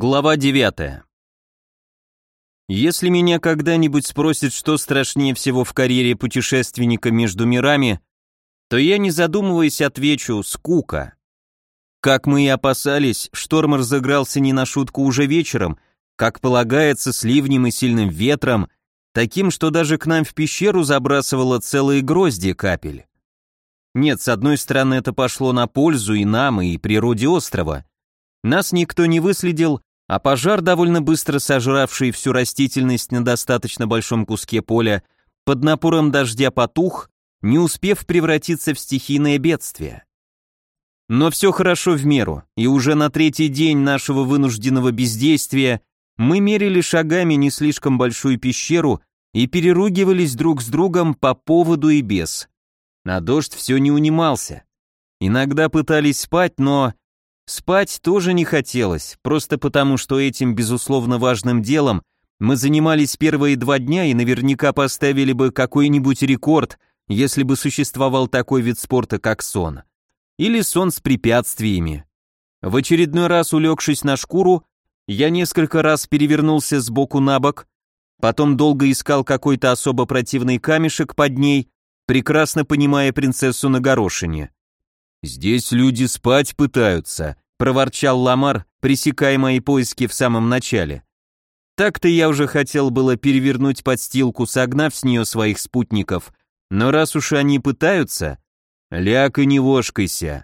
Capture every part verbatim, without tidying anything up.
Глава девятая. Если меня когда-нибудь спросят, что страшнее всего в карьере путешественника между мирами, то я, не задумываясь, отвечу: скука. Как мы и опасались, шторм разыгрался не на шутку уже вечером, как полагается, с ливнем и сильным ветром, таким, что даже к нам в пещеру забрасывало целые грозди капель. Нет, с одной стороны, это пошло на пользу и нам, и природе острова. Нас никто не выследил, а пожар, довольно быстро сожравший всю растительность на достаточно большом куске поля, под напором дождя потух, не успев превратиться в стихийное бедствие. Но все хорошо в меру, и уже на третий день нашего вынужденного бездействия мы мерили шагами не слишком большую пещеру и переругивались друг с другом по поводу и без. А дождь все не унимался. Иногда пытались спать, но... Спать тоже не хотелось, просто потому, что этим, безусловно, важным делом мы занимались первые два дня и наверняка поставили бы какой-нибудь рекорд, если бы существовал такой вид спорта, как сон. Или сон с препятствиями. В очередной раз, улегшись на шкуру, я несколько раз перевернулся с боку на бок, потом долго искал какой-то особо противный камешек под ней, прекрасно понимая принцессу на горошине. «Здесь люди спать пытаются», — проворчал Ламар, пресекая мои поиски в самом начале. Так-то я уже хотел было перевернуть подстилку, согнав с нее своих спутников, но раз уж они пытаются, ляг и не вошкайся.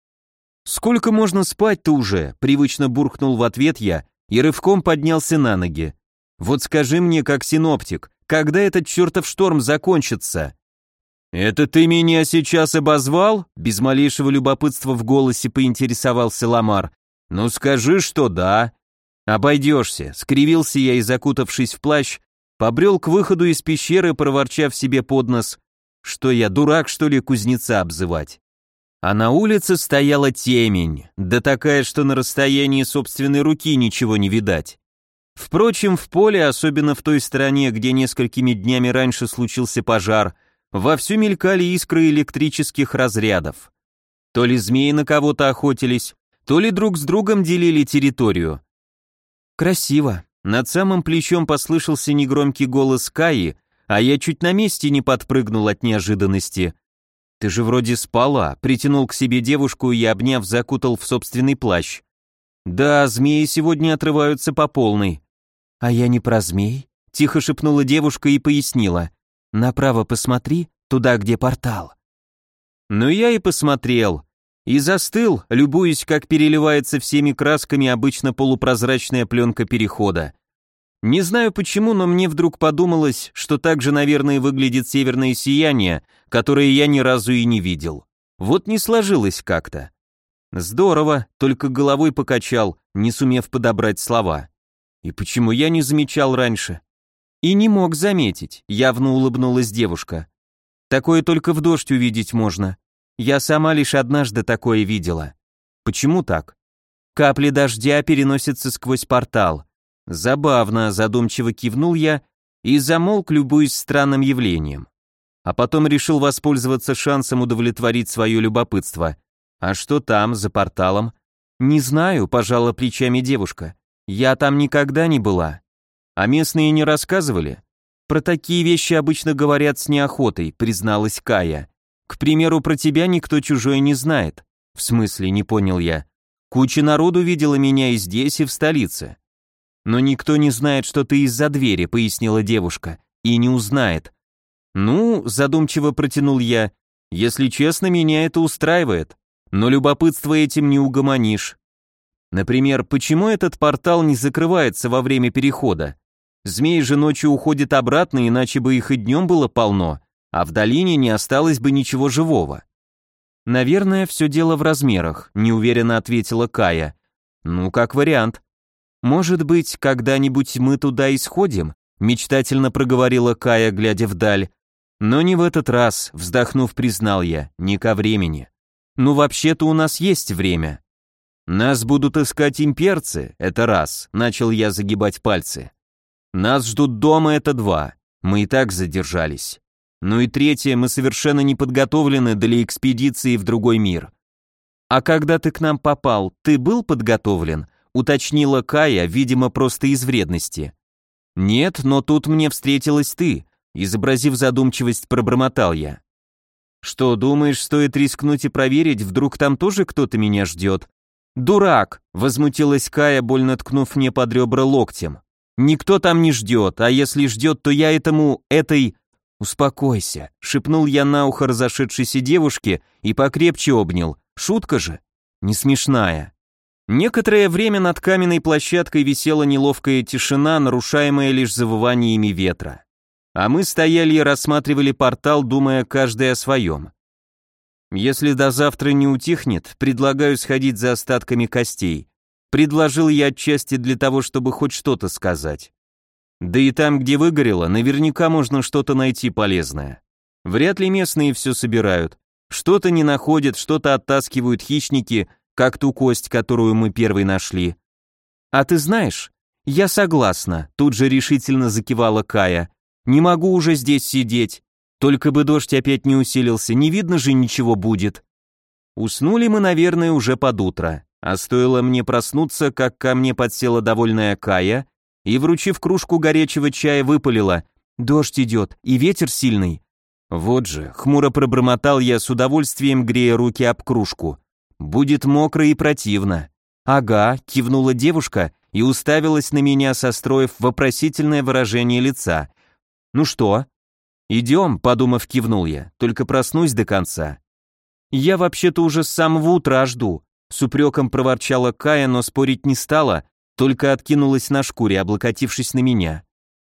«Сколько можно спать-то уже?» — привычно буркнул в ответ я и рывком поднялся на ноги. «Вот скажи мне, как синоптик, когда этот чертов шторм закончится?» «Это ты меня сейчас обозвал?» Без малейшего любопытства в голосе поинтересовался Ламар. «Ну скажи, что да». «Обойдешься», — скривился я и, закутавшись в плащ, побрел к выходу из пещеры, проворчав себе под нос: «Что я, дурак, что ли, кузнеца обзывать?» А на улице стояла темень, да такая, что на расстоянии собственной руки ничего не видать. Впрочем, в поле, особенно в той стороне, где несколькими днями раньше случился пожар, вовсю мелькали искры электрических разрядов. То ли змеи на кого-то охотились, то ли друг с другом делили территорию. «Красиво». Над самым плечом послышался негромкий голос Каи, а я чуть на месте не подпрыгнул от неожиданности. «Ты же вроде спала», — притянул к себе девушку и, обняв, закутал в собственный плащ. «Да, змеи сегодня отрываются по полной». «А я не про змей», — тихо шепнула девушка и пояснила. «Направо посмотри, туда, где портал». Ну я и посмотрел, и застыл, любуясь, как переливается всеми красками обычно полупрозрачная пленка перехода. Не знаю почему, но мне вдруг подумалось, что так же, наверное, выглядит северное сияние, которое я ни разу и не видел. Вот не сложилось как-то. Здорово, только головой покачал, не сумев подобрать слова. И почему я не замечал раньше? И не мог заметить, явно улыбнулась девушка. Такое только в дождь увидеть можно. Я сама лишь однажды такое видела. Почему так? Капли дождя переносятся сквозь портал. Забавно, задумчиво кивнул я и замолк, любуясь странным явлением. А потом решил воспользоваться шансом удовлетворить свое любопытство. А что там, за порталом? Не знаю, пожала плечами девушка. Я там никогда не была. А местные не рассказывали? Про такие вещи обычно говорят с неохотой, призналась Кая. К примеру, про тебя никто чужой не знает. В смысле, не понял я. Куча народу видела меня и здесь, и в столице. Но никто не знает, что ты из-за двери, пояснила девушка, и не узнает. Ну, задумчиво протянул я, если честно, меня это устраивает, но любопытство этим не угомонишь. Например, почему этот портал не закрывается во время перехода? Змеи же ночью уходят обратно, иначе бы их и днем было полно, а в долине не осталось бы ничего живого. Наверное, все дело в размерах, неуверенно ответила Кая. Ну, как вариант. Может быть, когда-нибудь мы туда и сходим? Мечтательно проговорила Кая, глядя вдаль. Но не в этот раз, вздохнув, признал я, не ко времени. Ну, вообще-то у нас есть время. Нас будут искать имперцы, это раз, начал я загибать пальцы. Нас ждут дома, это два, мы и так задержались. Ну и третье, мы совершенно не подготовлены для экспедиции в другой мир. А когда ты к нам попал, ты был подготовлен? уточнила Кая, видимо, просто из вредности. «Нет, но тут мне встретилась ты», — изобразив задумчивость, пробормотал я. «Что, думаешь, стоит рискнуть и проверить, вдруг там тоже кто-то меня ждет?» «Дурак!» — возмутилась Кая, больно ткнув мне под ребра локтем. «Никто там не ждет, а если ждет, то я этому, этой...» «Успокойся», — шепнул я на ухо разошедшейся девушке и покрепче обнял. «Шутка же? Не смешная». Некоторое время над каменной площадкой висела неловкая тишина, нарушаемая лишь завываниями ветра. А мы стояли и рассматривали портал, думая каждый о своем. «Если до завтра не утихнет, предлагаю сходить за остатками костей», предложил я отчасти для того, чтобы хоть что-то сказать. Да и там, где выгорело, наверняка можно что-то найти полезное. Вряд ли местные все собирают. Что-то не находят, что-то оттаскивают хищники, как ту кость, которую мы первой нашли. «А ты знаешь, я согласна», тут же решительно закивала Кая. «Не могу уже здесь сидеть. Только бы дождь опять не усилился, не видно же ничего будет». Уснули мы, наверное, уже под утро, а стоило мне проснуться, как ко мне подсела довольная Кая и, вручив кружку горячего чая, выпалила: «Дождь идет, и ветер сильный». Вот же, хмуро пробормотал я, с удовольствием грея руки об кружку. «Будет мокро и противно». «Ага», кивнула девушка и уставилась на меня, состроив вопросительное выражение лица. «Ну что?» «Идем», подумав, кивнул я, «только проснусь до конца». «Я вообще-то уже с самого утра жду», с упреком проворчала Кая, но спорить не стала, только откинулась на шкуре, облокотившись на меня.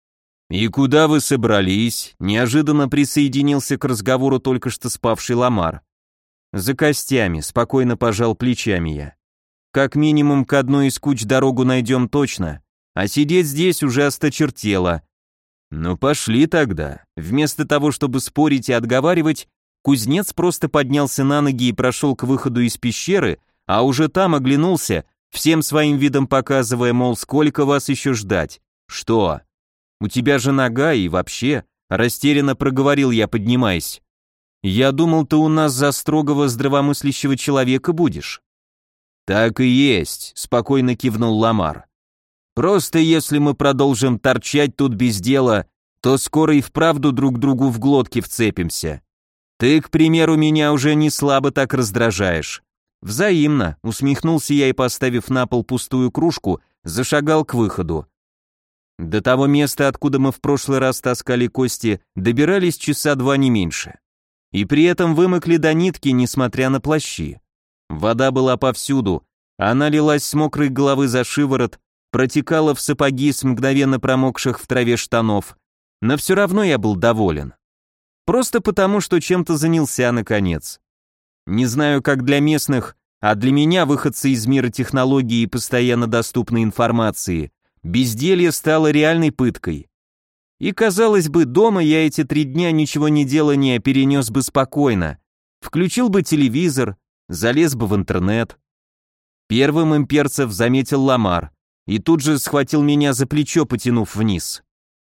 «И куда вы собрались?» Неожиданно присоединился к разговору только что спавший Ламар. «За костями», спокойно пожал плечами я. «Как минимум к одной из куч дорогу найдем точно, а сидеть здесь уже осточертело». «Ну пошли тогда». Вместо того, чтобы спорить и отговаривать, кузнец просто поднялся на ноги и прошел к выходу из пещеры, а уже там оглянулся, всем своим видом показывая, мол, сколько вас еще ждать. «Что? У тебя же нога и вообще», растерянно проговорил я, поднимаясь. «Я думал, ты у нас за строгого здравомыслящего человека будешь». «Так и есть», спокойно кивнул Ламар. «Просто если мы продолжим торчать тут без дела, то скоро и вправду друг другу в глотки вцепимся. Ты, к примеру, меня уже не слабо так раздражаешь». «Взаимно», усмехнулся я и, поставив на пол пустую кружку, зашагал к выходу. До того места, откуда мы в прошлый раз таскали кости, добирались часа два не меньше. И при этом вымокли до нитки, несмотря на плащи. Вода была повсюду, она лилась с мокрой головы за шиворот, протекала в сапоги с мгновенно промокших в траве штанов, но все равно я был доволен. Просто потому, что чем-то занялся наконец. Не знаю, как для местных, а для меня, выходца из мира технологий и постоянно доступной информации, безделье стало реальной пыткой. И, казалось бы, дома я эти три дня ничего не делания перенес бы спокойно. Включил бы телевизор, залез бы в интернет. Первым имперцев заметил Ламар и тут же схватил меня за плечо, потянув вниз.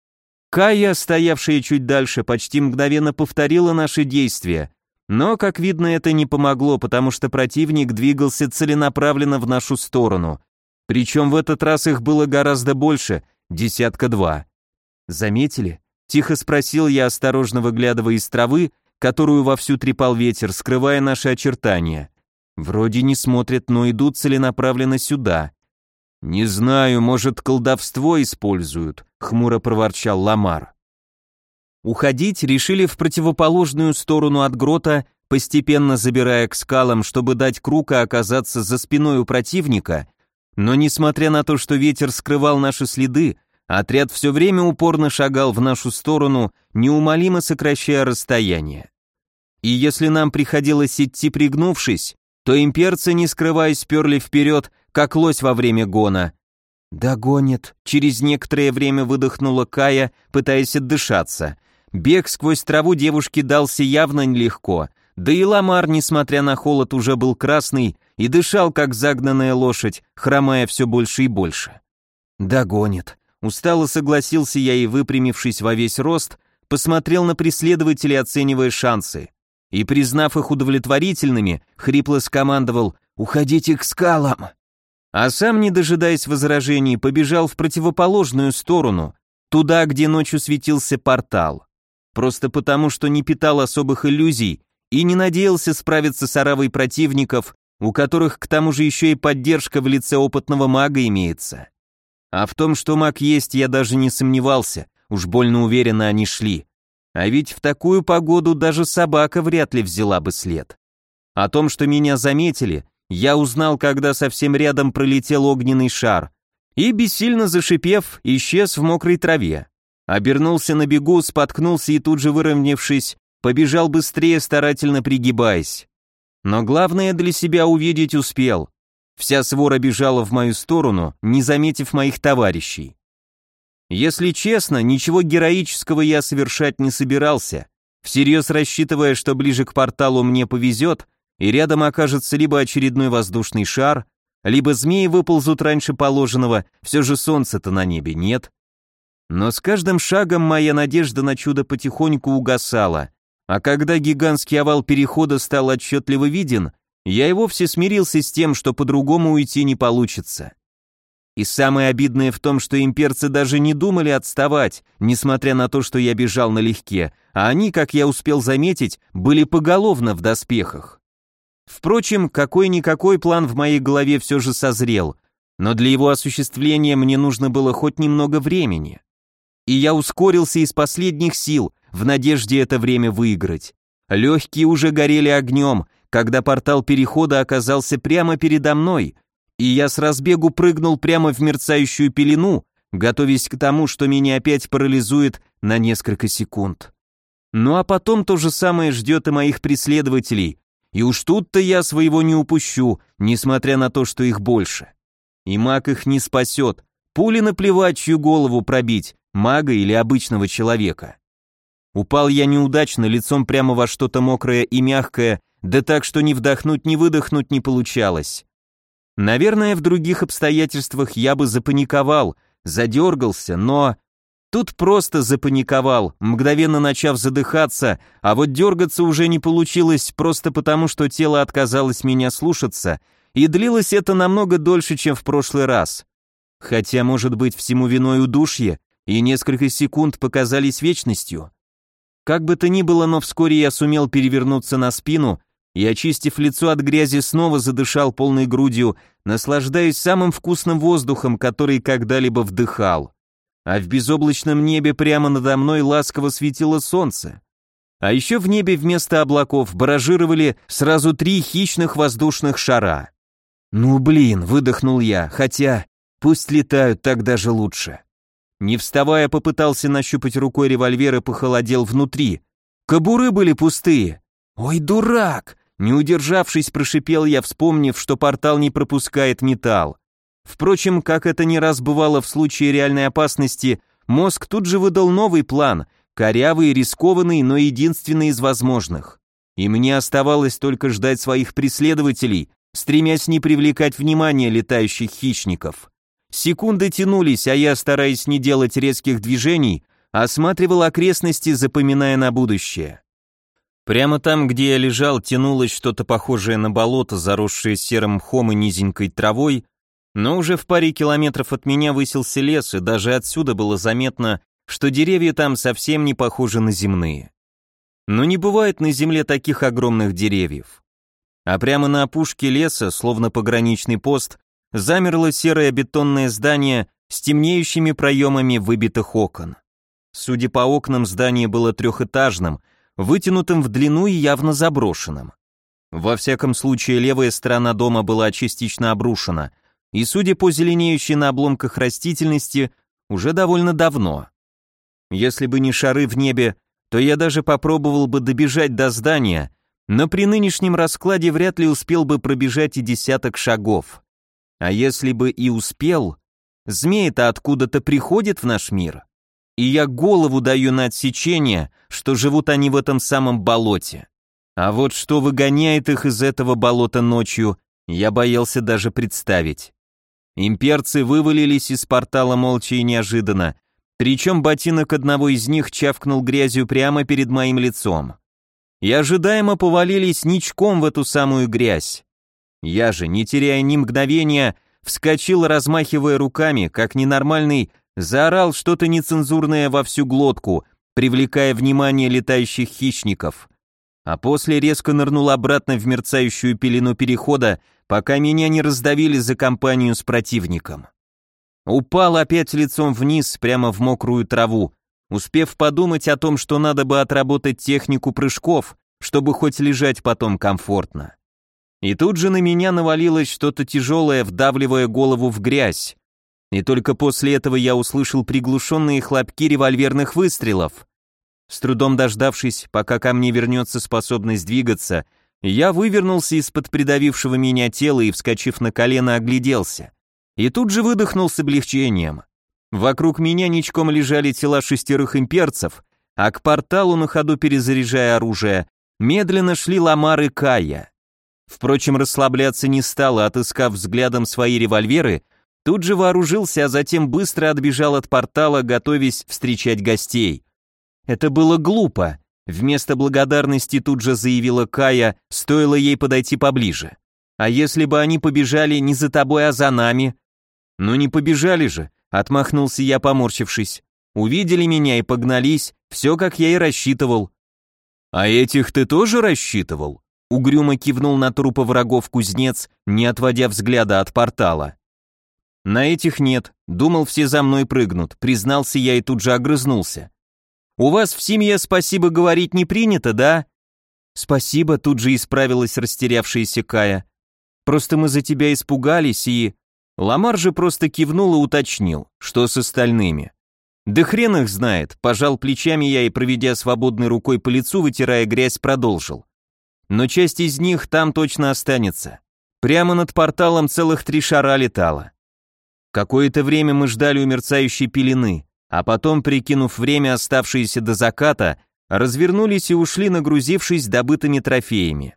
Кая, стоявшая чуть дальше, почти мгновенно повторила наши действия, но, как видно, это не помогло, потому что противник двигался целенаправленно в нашу сторону. Причем в этот раз их было гораздо больше, десятка два. «Заметили?» — тихо спросил я, осторожно выглядывая из травы, которую вовсю трепал ветер, скрывая наши очертания. «Вроде не смотрят, но идут целенаправленно сюда». «Не знаю, может, колдовство используют», — хмуро проворчал Ламар. Уходить решили в противоположную сторону от грота, постепенно забирая к скалам, чтобы дать круг и оказаться за спиной у противника, но несмотря на то, что ветер скрывал наши следы, отряд все время упорно шагал в нашу сторону, неумолимо сокращая расстояние. И если нам приходилось идти пригнувшись, то имперцы, не скрываясь, перли вперед, как лось во время гона. «Догонит», — через некоторое время выдохнула Кая, пытаясь отдышаться. Бег сквозь траву девушке дался явно нелегко, да и Ламар, несмотря на холод, уже был красный и дышал, как загнанная лошадь, хромая все больше и больше. «Догонит», — устало согласился я и, выпрямившись во весь рост, посмотрел на преследователей, оценивая шансы. И, признав их удовлетворительными, хрипло скомандовал: «Уходите к скалам!» А сам, не дожидаясь возражений, побежал в противоположную сторону, туда, где ночью светился портал. Просто потому, что не питал особых иллюзий и не надеялся справиться с оравой противников, у которых к тому же еще и поддержка в лице опытного мага имеется. А в том, что маг есть, я даже не сомневался, уж больно уверенно они шли. А ведь в такую погоду даже собака вряд ли взяла бы след. О том, что меня заметили, я узнал, когда совсем рядом пролетел огненный шар и, бессильно зашипев, исчез в мокрой траве. Обернулся на бегу, споткнулся и тут же, выровнявшись, побежал быстрее, старательно пригибаясь. Но главное для себя увидеть успел. Вся свора бежала в мою сторону, не заметив моих товарищей. Если честно, ничего героического я совершать не собирался, всерьез рассчитывая, что ближе к порталу мне повезет, и рядом окажется либо очередной воздушный шар, либо змеи выползут раньше положенного, все же солнца-то на небе нет. Но с каждым шагом моя надежда на чудо потихоньку угасала, а когда гигантский овал перехода стал отчетливо виден, я и вовсе смирился с тем, что по-другому уйти не получится. И самое обидное в том, что имперцы даже не думали отставать, несмотря на то, что я бежал налегке, а они, как я успел заметить, были поголовно в доспехах. Впрочем, какой-никакой план в моей голове все же созрел, но для его осуществления мне нужно было хоть немного времени. И я ускорился из последних сил, в надежде это время выиграть. Легкие уже горели огнем, когда портал перехода оказался прямо передо мной, и я с разбегу прыгнул прямо в мерцающую пелену, готовясь к тому, что меня опять парализует на несколько секунд. Ну а потом то же самое ждет и моих преследователей, и уж тут-то я своего не упущу, несмотря на то, что их больше. И маг их не спасет, пули наплевать, чью голову пробить, мага или обычного человека. Упал я неудачно, лицом прямо во что-то мокрое и мягкое, да так, что ни вдохнуть, ни выдохнуть не получалось. Наверное, в других обстоятельствах я бы запаниковал, задергался, но тут просто запаниковал, мгновенно начав задыхаться, а вот дергаться уже не получилось просто потому, что тело отказалось меня слушаться, и длилось это намного дольше, чем в прошлый раз. Хотя, может быть, всему виной удушье, и несколько секунд показались вечностью. Как бы то ни было, но вскоре я сумел перевернуться на спину и, очистив лицо от грязи, снова задышал полной грудью, наслаждаясь самым вкусным воздухом, который когда-либо вдыхал. А в безоблачном небе прямо надо мной ласково светило солнце. А еще в небе вместо облаков баражировали сразу три хищных воздушных шара. «Ну блин», — выдохнул я, хотя пусть летают, так даже лучше. Не вставая, попытался нащупать рукой револьвер и похолодел внутри. Кобуры были пустые. «Ой, дурак!» Не удержавшись, прошипел я, вспомнив, что портал не пропускает металл. Впрочем, как это не раз бывало в случае реальной опасности, мозг тут же выдал новый план, корявый, рискованный, но единственный из возможных. И мне оставалось только ждать своих преследователей, стремясь не привлекать внимание летающих хищников. Секунды тянулись, а я, стараясь не делать резких движений, осматривал окрестности, запоминая на будущее. Прямо там, где я лежал, тянулось что-то похожее на болото, заросшее серым мхом и низенькой травой, но уже в паре километров от меня высился лес, и даже отсюда было заметно, что деревья там совсем не похожи на земные. Но не бывает на земле таких огромных деревьев. А прямо на опушке леса, словно пограничный пост, замерло серое бетонное здание с темнеющими проемами выбитых окон. Судя по окнам, здание было трехэтажным, вытянутым в длину и явно заброшенным. Во всяком случае, левая сторона дома была частично обрушена, и, судя по зеленеющей на обломках растительности, уже довольно давно. Если бы не шары в небе, то я даже попробовал бы добежать до здания, но при нынешнем раскладе вряд ли успел бы пробежать и десяток шагов. А если бы и успел, змеи-то откуда-то приходят в наш мир. И я голову даю на отсечение, что живут они в этом самом болоте. А вот что выгоняет их из этого болота ночью, я боялся даже представить. Имперцы вывалились из портала молча и неожиданно, причем ботинок одного из них чавкнул грязью прямо перед моим лицом. И ожидаемо повалились ничком в эту самую грязь. Я же, не теряя ни мгновения, вскочил, размахивая руками, как ненормальный, заорал что-то нецензурное во всю глотку, привлекая внимание летающих хищников. А после резко нырнул обратно в мерцающую пелену перехода, пока меня не раздавили за компанию с противником. Упал опять лицом вниз, прямо в мокрую траву, успев подумать о том, что надо бы отработать технику прыжков, чтобы хоть лежать потом комфортно. И тут же на меня навалилось что-то тяжелое, вдавливая голову в грязь. И только после этого я услышал приглушенные хлопки револьверных выстрелов. С трудом дождавшись, пока ко мне вернется способность двигаться, я вывернулся из-под придавившего меня тела и, вскочив на колено, огляделся. И тут же выдохнул с облегчением. Вокруг меня ничком лежали тела шестерых имперцев, а к порталу, на ходу перезаряжая оружие, медленно шли Ламар и Кая. Впрочем, расслабляться не стал, и, отыскав взглядом свои револьверы, тут же вооружился, а затем быстро отбежал от портала, готовясь встречать гостей. Это было глупо. Вместо благодарности тут же заявила Кая, стоило ей подойти поближе. А если бы они побежали не за тобой, а за нами? Ну не побежали же, отмахнулся я, поморщившись. Увидели меня и погнались, все как я и рассчитывал. А этих ты тоже рассчитывал? Угрюмо кивнул на трупы врагов кузнец, не отводя взгляда от портала. На этих нет, думал, все за мной прыгнут, признался я и тут же огрызнулся. У вас в семье спасибо говорить не принято, да? Спасибо, тут же исправилась растерявшаяся Кая. Просто мы за тебя испугались и... Ламар же просто кивнул и уточнил, что с остальными. Да хрен их знает, пожал плечами я и, проведя свободной рукой по лицу, вытирая грязь, продолжил. Но часть из них там точно останется. Прямо над порталом целых три шара летало. Какое-то время мы ждали у мерцающей пелены, а потом, прикинув время, оставшееся до заката, развернулись и ушли, нагрузившись добытыми трофеями.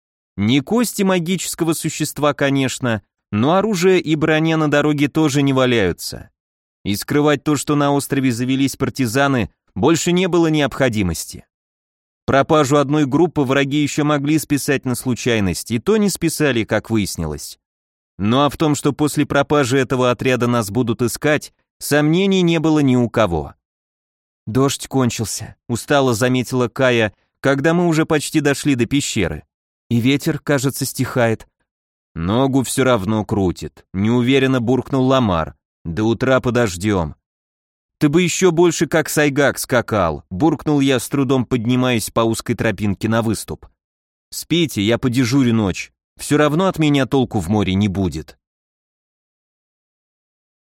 Не кости магического существа, конечно, но оружие и броня на дороге тоже не валяются. И скрывать то, что на острове завелись партизаны, больше не было необходимости. Пропажу одной группы враги еще могли списать на случайность, и то не списали, как выяснилось. Ну а в том, что после пропажи этого отряда нас будут искать, сомнений не было ни у кого. «Дождь кончился», — устало заметила Кая, когда мы уже почти дошли до пещеры. «И ветер, кажется, стихает». «Ногу все равно крутит», — неуверенно буркнул Ламар. «До утра подождем». «Ты бы еще больше как Сайгак скакал», — буркнул я, с трудом поднимаясь по узкой тропинке на выступ. «Спите, я подежурю ночь. Все равно от меня толку в море не будет».